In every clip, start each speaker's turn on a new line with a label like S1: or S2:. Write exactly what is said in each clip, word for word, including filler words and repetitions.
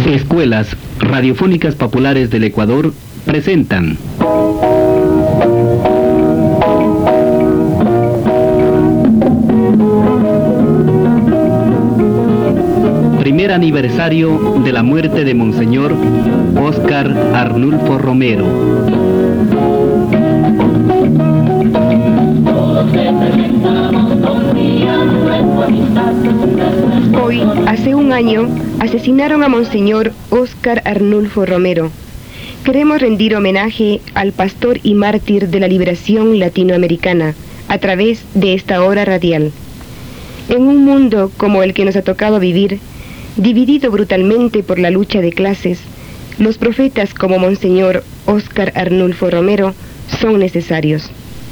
S1: Escuelas Radiofónicas Populares del Ecuador presentan primer aniversario de la muerte de Monseñor Óscar Arnulfo Romero.
S2: Hoy, hace un año, asesinaron a Monseñor Óscar Arnulfo Romero. Queremos rendir homenaje al pastor y mártir de la liberación latinoamericana a través de esta obra radial. En un mundo como el que nos ha tocado vivir, dividido brutalmente por la lucha de clases, los profetas como Monseñor Óscar Arnulfo Romero son necesarios.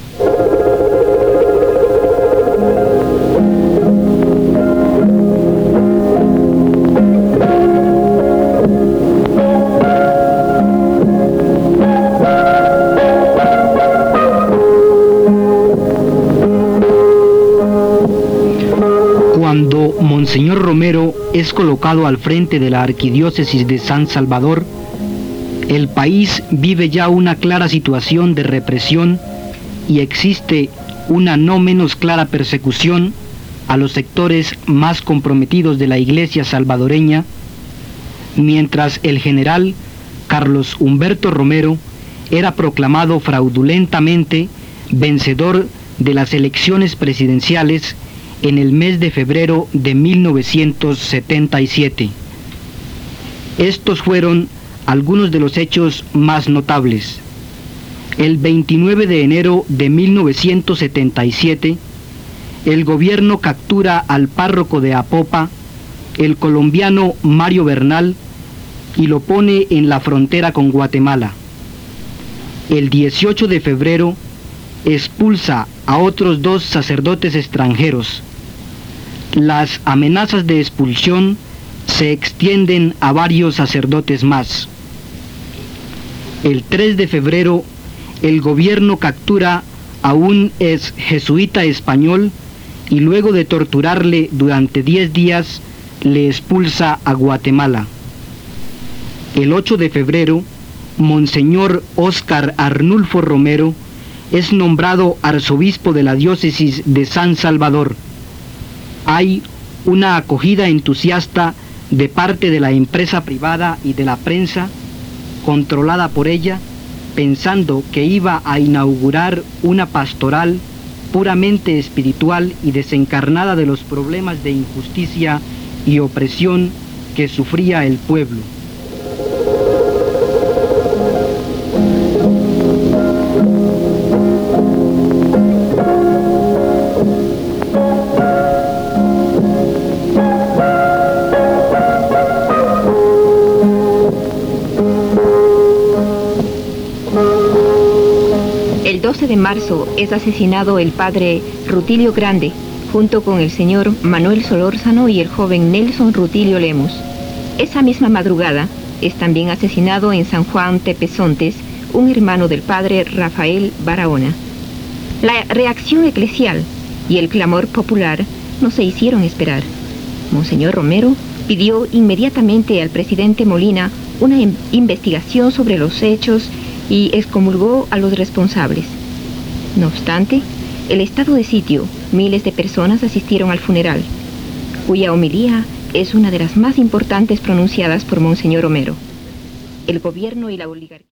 S1: Cuando Monseñor Romero es colocado al frente de la Arquidiócesis de San Salvador, el país vive ya una clara situación de represión y existe una no menos clara persecución a los sectores más comprometidos de la Iglesia salvadoreña, mientras el general Carlos Humberto Romero era proclamado fraudulentamente vencedor de las elecciones presidenciales en el mes de febrero de mil novecientos setenta y siete. Estos fueron algunos de los hechos más notables. El veintinueve de enero de mil novecientos setenta y siete, el gobierno captura al párroco de Apopa, el colombiano Mario Bernal, y lo pone en la frontera con Guatemala. El dieciocho de febrero, expulsa a otros dos sacerdotes extranjeros. Las amenazas de expulsión se extienden a varios sacerdotes más. El tres de febrero, el gobierno captura a un ex jesuita español y luego de torturarle durante diez días, le expulsa a Guatemala. El ocho de febrero, Monseñor Óscar Arnulfo Romero es nombrado arzobispo de la diócesis de San Salvador. Hay una acogida entusiasta de parte de la empresa privada y de la prensa, controlada por ella, pensando que iba a inaugurar una pastoral puramente espiritual y desencarnada de los problemas de injusticia y opresión que sufría el pueblo.
S2: El doce de marzo es asesinado el padre Rutilio Grande, junto con el señor Manuel Solórzano y el joven Nelson Rutilio Lemus. Esa misma madrugada es también asesinado en San Juan Tepezontes un hermano del padre Rafael Barahona. La reacción eclesial y el clamor popular no se hicieron esperar. Monseñor Romero pidió inmediatamente al presidente Molina una investigación sobre los hechos y excomulgó a los responsables. No obstante, el estado de sitio, miles de personas asistieron al funeral, cuya homilía es una de las más importantes pronunciadas por Monseñor Romero. El gobierno y la oligarquía